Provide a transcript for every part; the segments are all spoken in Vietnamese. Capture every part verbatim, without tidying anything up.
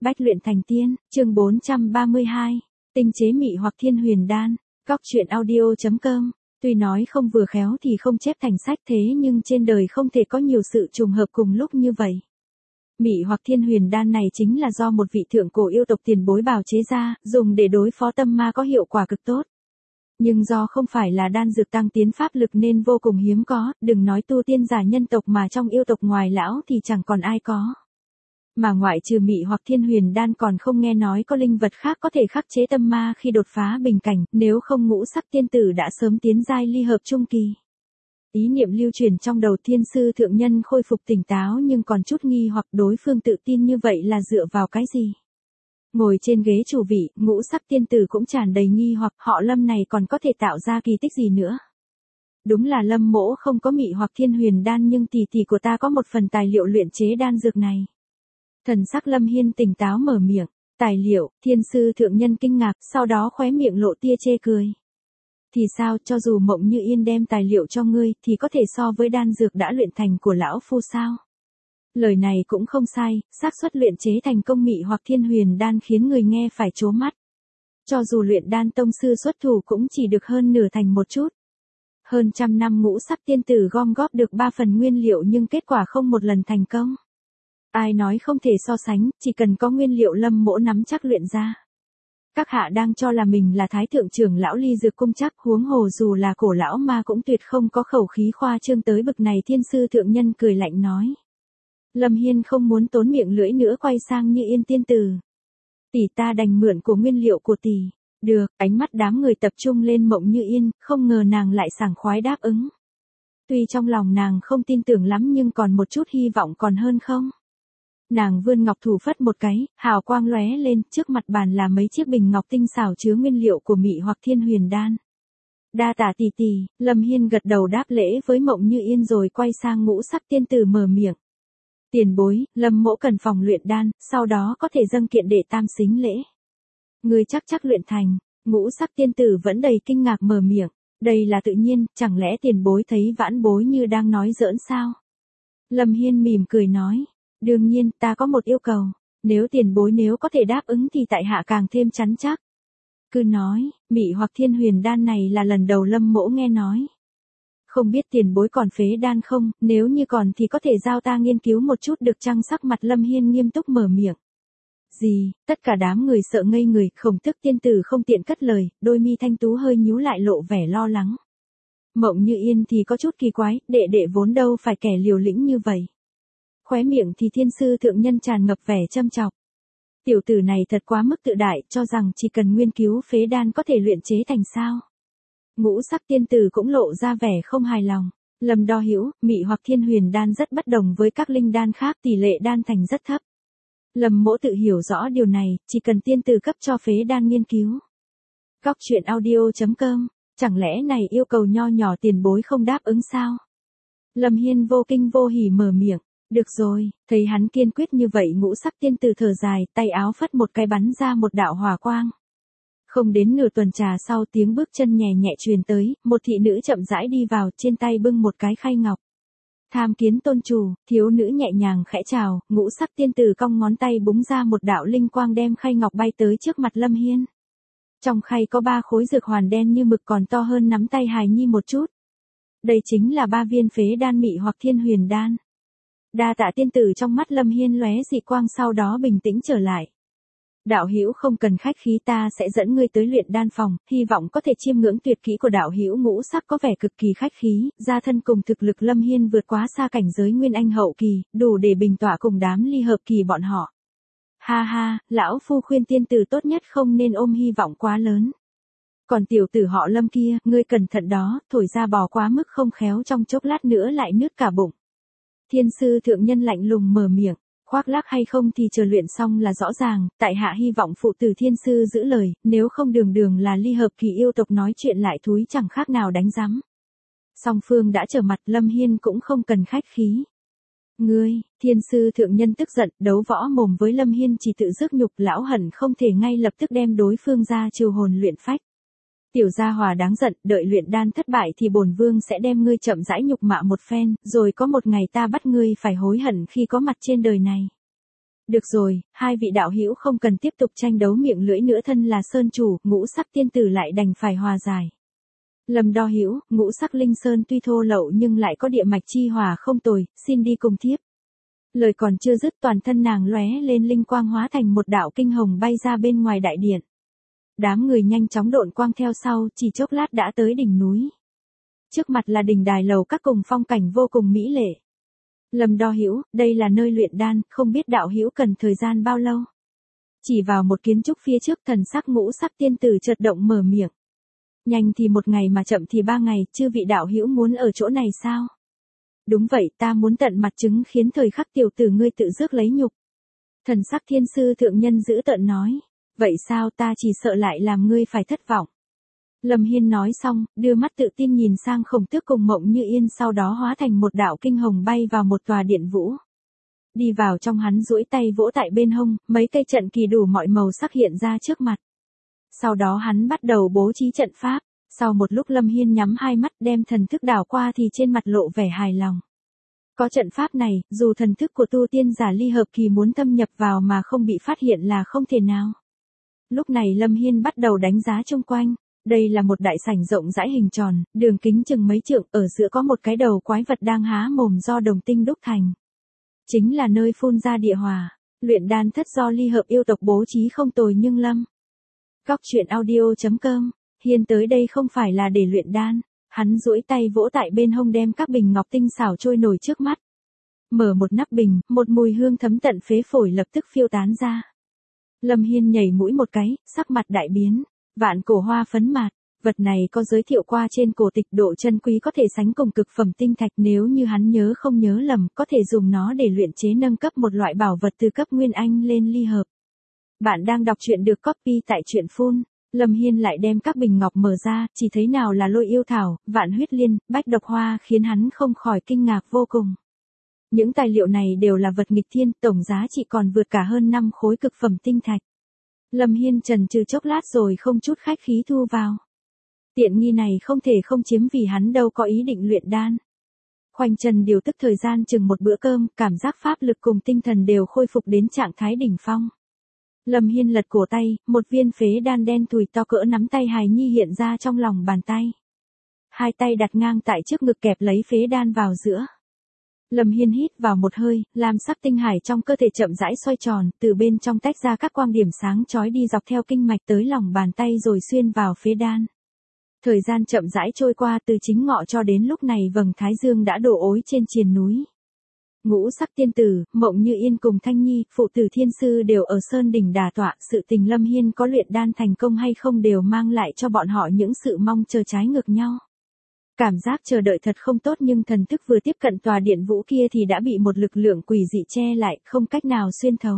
Bách luyện thành tiên, chương bốn trăm ba mươi hai, tinh chế mị hoặc thiên huyền đan, cóc truyện audio chấm com. Tuy nói không vừa khéo thì không chép thành sách thế nhưng trên đời không thể có nhiều sự trùng hợp cùng lúc như vậy. Mị hoặc thiên huyền đan này chính là do một vị thượng cổ yêu tộc tiền bối bào chế ra, dùng để đối phó tâm ma có hiệu quả cực tốt. Nhưng do không phải là đan dược tăng tiến pháp lực nên vô cùng hiếm có, đừng nói tu tiên giả nhân tộc mà trong yêu tộc ngoài lão thì chẳng còn ai có. Mà ngoại trừ mị hoặc thiên huyền đan còn không nghe nói có linh vật khác có thể khắc chế tâm ma khi đột phá bình cảnh, nếu không ngũ sắc tiên tử đã sớm tiến giai ly hợp trung kỳ. Ý niệm lưu truyền trong đầu thiên sư thượng nhân khôi phục tỉnh táo nhưng còn chút nghi hoặc đối phương tự tin như vậy là dựa vào cái gì. Ngồi trên ghế chủ vị, ngũ sắc tiên tử cũng tràn đầy nghi hoặc họ Lâm này còn có thể tạo ra kỳ tích gì nữa. Đúng là Lâm mỗ không có mị hoặc thiên huyền đan nhưng tỷ tỷ của ta có một phần tài liệu luyện chế đan dược này. Thần sắc Lâm Hiên tỉnh táo mở miệng, tài liệu, thiên sư thượng nhân kinh ngạc, sau đó khóe miệng lộ tia chê cười. Thì sao, cho dù Mộng Như Yên đem tài liệu cho ngươi thì có thể so với đan dược đã luyện thành của lão phu sao? Lời này cũng không sai, xác suất luyện chế thành công mị hoặc thiên huyền đan khiến người nghe phải trố mắt. Cho dù luyện đan tông sư xuất thủ cũng chỉ được hơn nửa thành một chút. Hơn trăm năm ngũ sắc tiên tử gom góp được ba phần nguyên liệu nhưng kết quả không một lần thành công. Ai nói không thể so sánh, chỉ cần có nguyên liệu Lâm mỗ nắm chắc luyện ra. Các hạ đang cho là mình là thái thượng trưởng lão ly dược cung chắc, huống hồ dù là cổ lão ma cũng tuyệt không có khẩu khí khoa trương tới bực này. Thiên sư thượng nhân cười lạnh nói. Lâm Hiên không muốn tốn miệng lưỡi nữa quay sang Như Yên tiên tử. Tỷ ta đành mượn của nguyên liệu của tỷ. Được, ánh mắt đám người tập trung lên Mộng Như Yên, không ngờ nàng lại sảng khoái đáp ứng. Tuy trong lòng nàng không tin tưởng lắm nhưng còn một chút hy vọng còn hơn không. Nàng vươn ngọc thủ phất một cái, hào quang lóe lên, trước mặt bàn là mấy chiếc bình ngọc tinh xảo chứa nguyên liệu của mị hoặc thiên huyền đan. Đa tả tỷ tỷ, Lâm Hiên gật đầu đáp lễ với Mộng Như Yên rồi quay sang ngũ sắc tiên tử mở miệng. Tiền bối, Lâm mỗ cần phòng luyện đan, sau đó có thể dâng kiện để tam xính lễ. Ngươi chắc chắc luyện thành, ngũ sắc tiên tử vẫn đầy kinh ngạc mở miệng. Đây là tự nhiên, chẳng lẽ tiền bối thấy vãn bối như đang nói giỡn sao? Lâm Hiên mỉm cười nói. Đương nhiên, ta có một yêu cầu, nếu tiền bối nếu có thể đáp ứng thì tại hạ càng thêm chắn chắc. Cứ nói, mị hoặc thiên huyền đan này là lần đầu Lâm mỗ nghe nói. Không biết tiền bối còn phế đan không, nếu như còn thì có thể giao ta nghiên cứu một chút được chăng? Sắc mặt Lâm Hiên nghiêm túc mở miệng. Gì, tất cả đám người sợ ngây người, Khổng Tước tiên tử không tiện cất lời, đôi mi thanh tú hơi nhíu lại lộ vẻ lo lắng. Mộng Như Yên thì có chút kỳ quái, đệ đệ vốn đâu phải kẻ liều lĩnh như vậy. Khóe miệng thì thiên sư thượng nhân tràn ngập vẻ châm chọc. Tiểu tử này thật quá mức tự đại, cho rằng chỉ cần nguyên cứu phế đan có thể luyện chế thành sao. Ngũ sắc tiên tử cũng lộ ra vẻ không hài lòng. Lâm Đo Hữu, mị hoặc thiên huyền đan rất bất đồng với các linh đan khác, tỷ lệ đan thành rất thấp. Lâm mỗ tự hiểu rõ điều này, chỉ cần tiên tử cấp cho phế đan nghiên cứu. Cóc truyện audio chấm com, chẳng lẽ này yêu cầu nho nhỏ tiền bối không đáp ứng sao? Lâm Hiên vô kinh vô hỉ mở miệng. Được rồi, thấy hắn kiên quyết như vậy ngũ sắc tiên tử thở dài, tay áo phất một cái bắn ra một đạo hỏa quang. Không đến nửa tuần trà sau tiếng bước chân nhẹ nhẹ truyền tới, một thị nữ chậm rãi đi vào trên tay bưng một cái khay ngọc. Tham kiến tôn chủ, thiếu nữ nhẹ nhàng khẽ chào, ngũ sắc tiên tử cong ngón tay búng ra một đạo linh quang đem khay ngọc bay tới trước mặt Lâm Hiên. Trong khay có ba khối dược hoàn đen như mực còn to hơn nắm tay hài nhi một chút. Đây chính là ba viên phế đan mị hoặc thiên huyền đan. Đa tạ tiên tử, trong mắt Lâm Hiên lóe dị quang sau đó bình tĩnh trở lại. Đạo hữu không cần khách khí, ta sẽ dẫn ngươi tới luyện đan phòng, hy vọng có thể chiêm ngưỡng tuyệt kỹ của đạo hữu. Ngũ sắc có vẻ cực kỳ khách khí, gia thân cùng thực lực Lâm Hiên vượt quá xa cảnh giới nguyên anh hậu kỳ, đủ để bình tỏa cùng đám ly hợp kỳ bọn họ. Ha ha, lão phu khuyên tiên tử tốt nhất không nên ôm hy vọng quá lớn. Còn tiểu tử họ Lâm kia, ngươi cẩn thận đó, thổi ra bò quá mức không khéo trong chốc lát nữa lại nứt cả bụng. Thiên sư thượng nhân lạnh lùng mở miệng, khoác lác hay không thì chờ luyện xong là rõ ràng, tại hạ hy vọng phụ tử thiên sư giữ lời, nếu không đường đường là ly hợp kỳ yêu tộc nói chuyện lại thúi chẳng khác nào đánh rắm. Song phương đã trở mặt, Lâm Hiên cũng không cần khách khí. Ngươi, thiên sư thượng nhân tức giận, đấu võ mồm với Lâm Hiên chỉ tự rước nhục, lão hận không thể ngay lập tức đem đối phương ra chiêu hồn luyện phách. Tiểu gia hòa đáng giận, đợi luyện đan thất bại thì bổn vương sẽ đem ngươi chậm rãi nhục mạ một phen, rồi có một ngày ta bắt ngươi phải hối hận khi có mặt trên đời này. Được rồi, hai vị đạo hữu không cần tiếp tục tranh đấu miệng lưỡi nữa, thân là sơn chủ, ngũ sắc tiên tử lại đành phải hòa giải. Lâm Đo hữu, ngũ sắc linh sơn tuy thô lậu nhưng lại có địa mạch chi hỏa không tồi, xin đi cùng thiếp. Lời còn chưa dứt, toàn thân nàng lóe lên linh quang hóa thành một đạo kinh hồng bay ra bên ngoài đại điện. Đám người nhanh chóng độn quang theo sau, chỉ chốc lát đã tới đỉnh núi. Trước mặt là đỉnh đài lầu các cùng phong cảnh vô cùng mỹ lệ. Lâm Đo hữu, đây là nơi luyện đan, không biết đạo hữu cần thời gian bao lâu. Chỉ vào một kiến trúc phía trước, thần sắc ngũ sắc tiên tử chợt động mở miệng. Nhanh thì một ngày mà chậm thì ba ngày, chư vị đạo hữu muốn ở chỗ này sao? Đúng vậy, ta muốn tận mặt chứng khiến thời khắc tiểu tử ngươi tự rước lấy nhục. Thần sắc thiên sư thượng nhân giữ tợn nói. Vậy sao, ta chỉ sợ lại làm ngươi phải thất vọng. Lâm Hiên nói xong, đưa mắt tự tin nhìn sang Khổng Tước cùng Mộng Như Yên, sau đó hóa thành một đạo kinh hồng bay vào một tòa điện vũ. Đi vào trong, hắn duỗi tay vỗ tại bên hông, mấy cây trận kỳ đủ mọi màu sắc hiện ra trước mặt. Sau đó hắn bắt đầu bố trí trận pháp. Sau một lúc Lâm Hiên nhắm hai mắt đem thần thức đảo qua thì trên mặt lộ vẻ hài lòng. Có trận pháp này, dù thần thức của tu tiên giả ly hợp kỳ muốn thâm nhập vào mà không bị phát hiện là không thể nào. Lúc này Lâm Hiên bắt đầu đánh giá xung quanh. Đây là một đại sảnh rộng rãi hình tròn, đường kính chừng mấy trượng, ở giữa có một cái đầu quái vật đang há mồm do đồng tinh đúc thành. Chính là nơi phun ra địa hỏa, luyện đan thất do ly hợp yêu tộc bố trí không tồi nhưng Lâm. Góc truyện audio chấm com, Hiên tới đây không phải là để luyện đan, hắn duỗi tay vỗ tại bên hông đem các bình ngọc tinh xảo trôi nổi trước mắt. Mở một nắp bình, một mùi hương thấm tận phế phổi lập tức phiêu tán ra. Lâm Hiên nhảy mũi một cái, sắc mặt đại biến. Vạn cổ hoa phấn mạt, vật này có giới thiệu qua trên cổ tịch, độ chân quý có thể sánh cùng cực phẩm tinh thạch, nếu như hắn nhớ không nhớ lầm, có thể dùng nó để luyện chế nâng cấp một loại bảo vật từ cấp nguyên anh lên ly hợp. Bạn đang đọc truyện được copy tại truyện phun. Lâm Hiên lại đem các bình ngọc mở ra, chỉ thấy nào là lôi yêu thảo, vạn huyết liên, bách độc hoa, khiến hắn không khỏi kinh ngạc vô cùng. Những tài liệu này đều là vật nghịch thiên, tổng giá trị còn vượt cả hơn năm khối cực phẩm tinh thạch. Lâm Hiên trần trừ chốc lát rồi không chút khách khí thu vào. Tiện nghi này không thể không chiếm vì hắn đâu có ý định luyện đan. Khoanh chân điều tức thời gian chừng một bữa cơm, cảm giác pháp lực cùng tinh thần đều khôi phục đến trạng thái đỉnh phong. Lâm Hiên lật cổ tay, một viên phế đan đen thùi to cỡ nắm tay hài nhi hiện ra trong lòng bàn tay. Hai tay đặt ngang tại trước ngực kẹp lấy phế đan vào giữa. Lâm Hiên hít vào một hơi, lam sắc tinh hải trong cơ thể chậm rãi xoay tròn, từ bên trong tách ra các quang điểm sáng chói đi dọc theo kinh mạch tới lòng bàn tay rồi xuyên vào phế đan. Thời gian chậm rãi trôi qua, từ chính ngọ cho đến lúc này vầng thái dương đã đổ ối trên triền núi. Ngũ sắc tiên tử, Mộng Như Yên cùng Thanh Nhi, phụ tử thiên sư đều ở sơn đỉnh đả tọa, sự tình Lâm Hiên có luyện đan thành công hay không đều mang lại cho bọn họ những sự mong chờ trái ngược nhau. Cảm giác chờ đợi thật không tốt, nhưng thần thức vừa tiếp cận tòa điện vũ kia thì đã bị một lực lượng quỷ dị che lại, không cách nào xuyên thấu.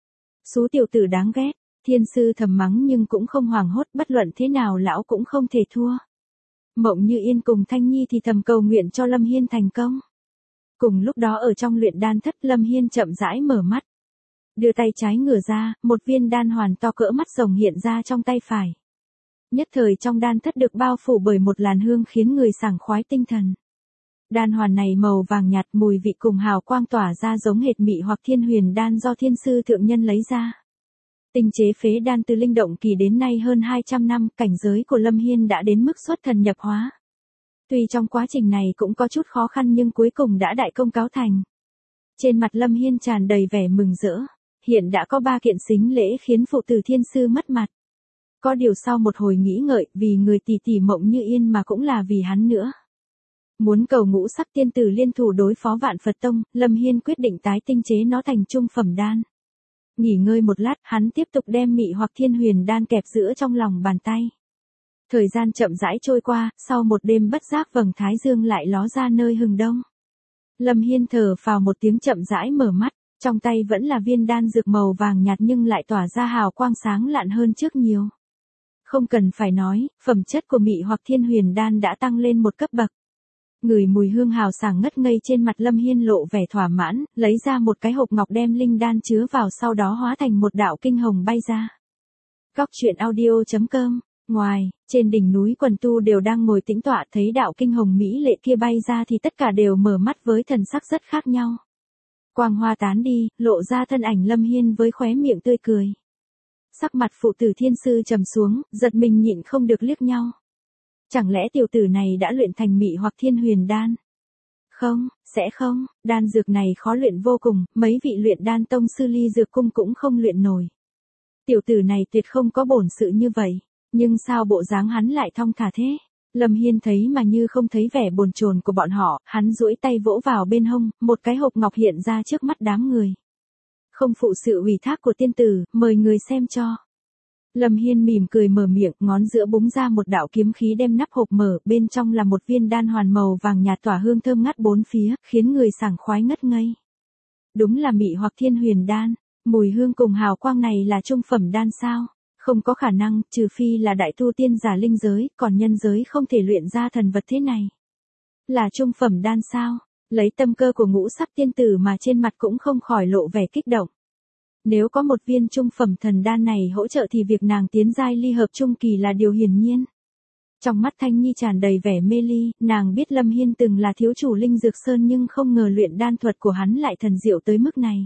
Xú tiểu tử đáng ghét, thiên sư thầm mắng nhưng cũng không hoảng hốt, bất luận thế nào lão cũng không thể thua. Mộng Như Yên cùng Thanh Nhi thì thầm cầu nguyện cho Lâm Hiên thành công. Cùng lúc đó ở trong luyện đan thất, Lâm Hiên chậm rãi mở mắt. Đưa tay trái ngửa ra, một viên đan hoàn to cỡ mắt rồng hiện ra trong tay phải. Nhất thời trong đan thất được bao phủ bởi một làn hương khiến người sảng khoái tinh thần. Đan hoàn này màu vàng nhạt, mùi vị cùng hào quang tỏa ra giống hệt mị hoặc thiên huyền đan do thiên sư thượng nhân lấy ra. Tinh chế phế đan từ linh động kỳ đến nay hơn hai trăm năm, cảnh giới của Lâm Hiên đã đến mức xuất thần nhập hóa. Tuy trong quá trình này cũng có chút khó khăn nhưng cuối cùng đã đại công cáo thành. Trên mặt Lâm Hiên tràn đầy vẻ mừng rỡ, hiện đã có ba kiện sính lễ khiến phụ tử thiên sư mất mặt. Có điều sau một hồi nghĩ ngợi, vì người tỷ tỷ Mộng Như Yên mà cũng là vì hắn nữa. Muốn cầu ngũ sắc tiên tử liên thủ đối phó Vạn Phật Tông, Lâm Hiên quyết định tái tinh chế nó thành trung phẩm đan. Nghỉ ngơi một lát, hắn tiếp tục đem mị hoặc thiên huyền đan kẹp giữa trong lòng bàn tay. Thời gian chậm rãi trôi qua, sau một đêm bất giác vầng thái dương lại ló ra nơi hừng đông. Lâm Hiên thở phào một tiếng chậm rãi mở mắt, trong tay vẫn là viên đan dược màu vàng nhạt nhưng lại tỏa ra hào quang sáng lạn hơn trước nhiều. Không cần phải nói, phẩm chất của mị hoặc thiên huyền đan đã tăng lên một cấp bậc. Ngửi mùi hương hào sảng ngất ngây trên mặt Lâm Hiên lộ vẻ thỏa mãn, lấy ra một cái hộp ngọc đem linh đan chứa vào, sau đó hóa thành một đạo kinh hồng bay ra. Góc truyện audio chấm com. Ngoài, trên đỉnh núi quần tu đều đang ngồi tĩnh tọa, thấy đạo kinh hồng mỹ lệ kia bay ra thì tất cả đều mở mắt với thần sắc rất khác nhau. Quang hoa tán đi, lộ ra thân ảnh Lâm Hiên với khóe miệng tươi cười. Sắc mặt phụ tử thiên sư trầm xuống, giật mình nhịn không được liếc nhau. Chẳng lẽ tiểu tử này đã luyện thành mị hoặc thiên huyền đan? Không, sẽ không, đan dược này khó luyện vô cùng, mấy vị luyện đan tông sư ly dược cung cũng không luyện nổi. Tiểu tử này tuyệt không có bổn sự như vậy, nhưng sao bộ dáng hắn lại thong thả thế? Lâm Hiên thấy mà như không thấy vẻ bồn chồn của bọn họ, hắn duỗi tay vỗ vào bên hông, một cái hộp ngọc hiện ra trước mắt đám người. Không phụ sự ủy thác của tiên tử, mời người xem cho. Lâm Hiên mỉm cười mở miệng, ngón giữa búng ra một đạo kiếm khí đem nắp hộp mở, bên trong là một viên đan hoàn màu vàng nhạt tỏa hương thơm ngát bốn phía, khiến người sảng khoái ngất ngây. Đúng là mị hoặc thiên huyền đan, mùi hương cùng hào quang này là trung phẩm đan sao? Không có khả năng, trừ phi là đại tu tiên giả linh giới, còn nhân giới không thể luyện ra thần vật thế này. Là trung phẩm đan sao? Lấy tâm cơ của ngũ sắc tiên tử mà trên mặt cũng không khỏi lộ vẻ kích động. Nếu có một viên trung phẩm thần đan này hỗ trợ thì việc nàng tiến giai ly hợp trung kỳ là điều hiển nhiên. Trong mắt Thanh Nhi tràn đầy vẻ mê ly, nàng biết Lâm Hiên từng là thiếu chủ Linh Dược Sơn nhưng không ngờ luyện đan thuật của hắn lại thần diệu tới mức này.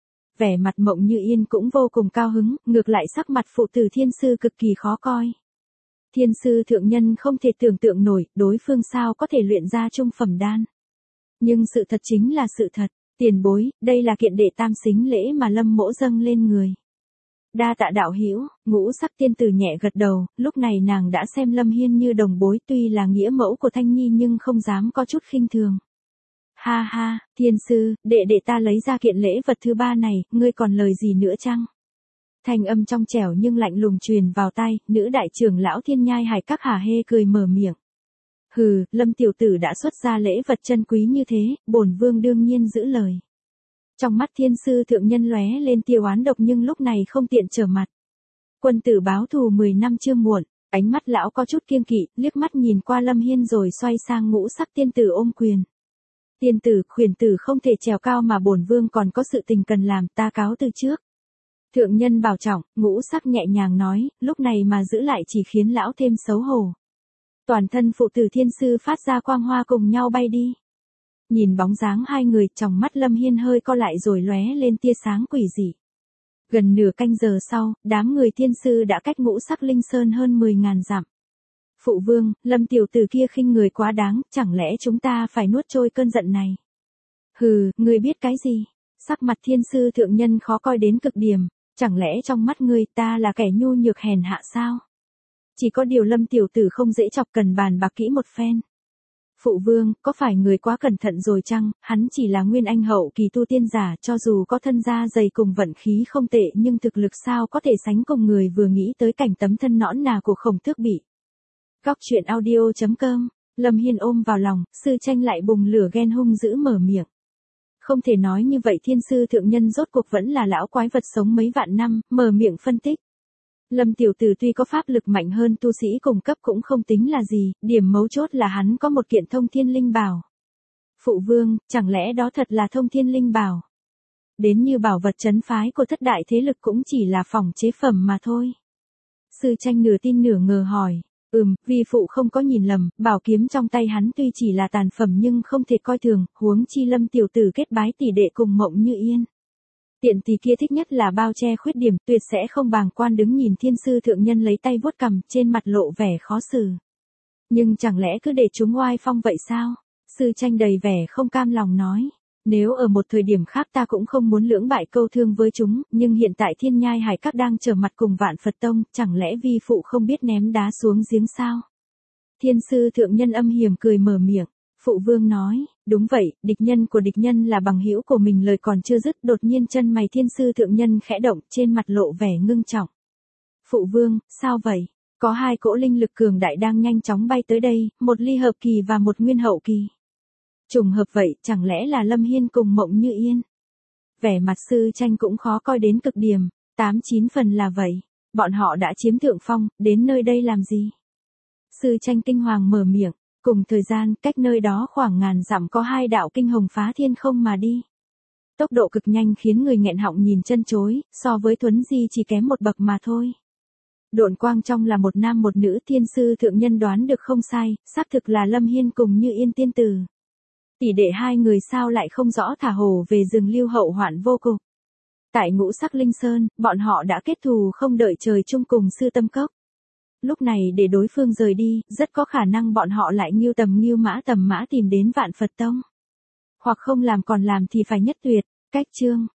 Vẻ mặt Mộng Như Yên cũng vô cùng cao hứng, ngược lại sắc mặt phụ tử thiên sư cực kỳ khó coi. Thiên sư thượng nhân không thể tưởng tượng nổi, đối phương sao có thể luyện ra trung phẩm đan. Nhưng sự thật chính là sự thật, tiền bối, đây là kiện đệ tam xính lễ mà Lâm mỗ dâng lên người. Đa tạ đạo hữu, ngũ sắc tiên tử nhẹ gật đầu, lúc này nàng đã xem Lâm Hiên như đồng bối, tuy là nghĩa mẫu của Thanh Nhi nhưng không dám có chút khinh thường. Ha ha, thiên sư, đệ đệ ta lấy ra kiện lễ vật thứ ba này, ngươi còn lời gì nữa chăng? Thanh âm trong trẻo nhưng lạnh lùng truyền vào tai, nữ đại trưởng lão Thiên Nhai Hải Các hả hê cười mở miệng. Hừ, Lâm tiểu tử đã xuất ra lễ vật chân quý như thế, bổn vương đương nhiên giữ lời. Trong mắt thiên sư thượng nhân lóe lên tia oán độc nhưng lúc này không tiện trở mặt. Quân tử báo thù mười năm chưa muộn, ánh mắt lão có chút kiêng kỵ, liếc mắt nhìn qua Lâm Hiên rồi xoay sang ngũ sắc tiên tử ôm quyền. Tiên tử, khuyển tử không thể trèo cao mà bổn vương còn có sự tình cần làm, ta cáo từ trước. Thượng nhân bảo trọng, ngũ sắc nhẹ nhàng nói, lúc này mà giữ lại chỉ khiến lão thêm xấu hổ. Toàn thân phụ tử thiên sư phát ra quang hoa cùng nhau bay đi. Nhìn bóng dáng hai người, trong mắt Lâm Hiên hơi co lại rồi lóe lên tia sáng quỷ dị. Gần nửa canh giờ sau, đám người thiên sư đã cách ngũ sắc linh sơn hơn mười ngàn dặm. Phụ vương, Lâm tiểu tử kia khinh người quá đáng, chẳng lẽ chúng ta phải nuốt trôi cơn giận này? Hừ, ngươi biết cái gì? Sắc mặt thiên sư thượng nhân khó coi đến cực điểm, chẳng lẽ trong mắt ngươi ta là kẻ nhu nhược hèn hạ sao? Chỉ có điều Lâm tiểu tử không dễ chọc, cần bàn bạc kỹ một phen. Phụ vương, có phải người quá cẩn thận rồi chăng? Hắn chỉ là nguyên anh hậu kỳ tu tiên giả, cho dù có thân da dày cùng vận khí không tệ nhưng thực lực sao có thể sánh cùng người vừa nghĩ tới cảnh tấm thân nõn nà của Khổng Tước Bị. Góc truyện audio chấm com, Lâm Hiên ôm vào lòng, sư tranh lại bùng lửa ghen hung dữ mở miệng. Không thể nói như vậy, thiên sư thượng nhân rốt cuộc vẫn là lão quái vật sống mấy vạn năm, mở miệng phân tích. Lâm tiểu tử tuy có pháp lực mạnh hơn tu sĩ cùng cấp cũng không tính là gì, điểm mấu chốt là hắn có một kiện thông thiên linh bảo. Phụ vương, chẳng lẽ đó thật là thông thiên linh bảo? Đến như bảo vật trấn phái của thất đại thế lực cũng chỉ là phỏng chế phẩm mà thôi. Sư tranh nửa tin nửa ngờ hỏi. Ừm, vì phụ không có nhìn lầm, bảo kiếm trong tay hắn tuy chỉ là tàn phẩm nhưng không thể coi thường, huống chi Lâm tiểu tử kết bái tỷ đệ cùng Mộng Như Yên. Tiện tỷ kia thích nhất là bao che khuyết điểm, tuyệt sẽ không bàng quan đứng nhìn thiên sư thượng nhân lấy tay vuốt cằm, trên mặt lộ vẻ khó xử. Nhưng chẳng lẽ cứ để chúng oai phong vậy sao? Sư tranh đầy vẻ không cam lòng nói. Nếu ở một thời điểm khác ta cũng không muốn lưỡng bại câu thương với chúng, nhưng hiện tại Thiên Nhai Hải Các đang trở mặt cùng Vạn Phật Tông, chẳng lẽ vi phụ không biết ném đá xuống giếng sao? Thiên sư thượng nhân âm hiểm cười mở miệng. Phụ vương nói, đúng vậy, địch nhân của địch nhân là bằng hữu của mình. Lời còn chưa dứt, đột nhiên chân mày thiên sư thượng nhân khẽ động, trên mặt lộ vẻ ngưng trọng. Phụ vương, sao vậy? Có hai cỗ linh lực cường đại đang nhanh chóng bay tới đây, một ly hợp kỳ và một nguyên hậu kỳ. Trùng hợp vậy, chẳng lẽ là Lâm Hiên cùng Mộng Như Yên? Vẻ mặt sư tranh cũng khó coi đến cực điểm, tám chín phần là vậy. Bọn họ đã chiếm thượng phong, đến nơi đây làm gì? Sư tranh kinh hoàng mở miệng, cùng thời gian, cách nơi đó khoảng ngàn dặm có hai đạo kinh hồng phá thiên không mà đi. Tốc độ cực nhanh khiến người nghẹn họng nhìn chân chối, so với Tuấn Di chỉ kém một bậc mà thôi. Độn quang trong là một nam một nữ, thiên sư thượng nhân đoán được không sai, xác thực là Lâm Hiên cùng Như Yên tiên tử. Tỷ đệ hai người sao lại không rõ thả hổ về rừng lưu hậu hoạn vô cùng. Tại Ngũ Sắc Linh Sơn, bọn họ đã kết thù không đợi trời chung cùng Sư Tâm Cốc. Lúc này để đối phương rời đi, rất có khả năng bọn họ lại nghiêu tầm nghiêu mã tầm mã tìm đến Vạn Phật Tông. Hoặc không làm còn làm thì phải nhất tuyệt, cách chương.